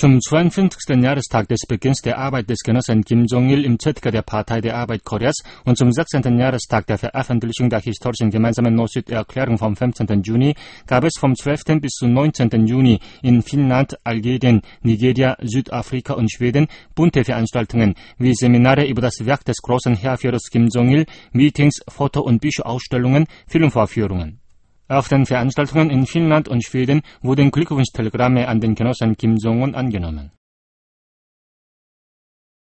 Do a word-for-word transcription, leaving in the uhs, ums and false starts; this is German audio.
Zum zweiundfünfzigsten Jahrestag des Beginns der Arbeit des Genossen Kim Jong-il im Z K der Partei der Arbeit Koreas und zum sechzehnten Jahrestag der Veröffentlichung der historischen gemeinsamen Nord-Süd-Erklärung vom fünfzehnten Juni gab es vom zwölften bis zum neunzehnten Juni in Finnland, Algerien, Nigeria, Südafrika und Schweden bunte Veranstaltungen wie Seminare über das Werk des großen Heerführers Kim Jong-il, Meetings, Foto- und Bücherausstellungen, Filmvorführungen. Auf den Veranstaltungen in Finnland und Schweden wurden Glückwunschtelegramme an den Genossen Kim Jong-un angenommen.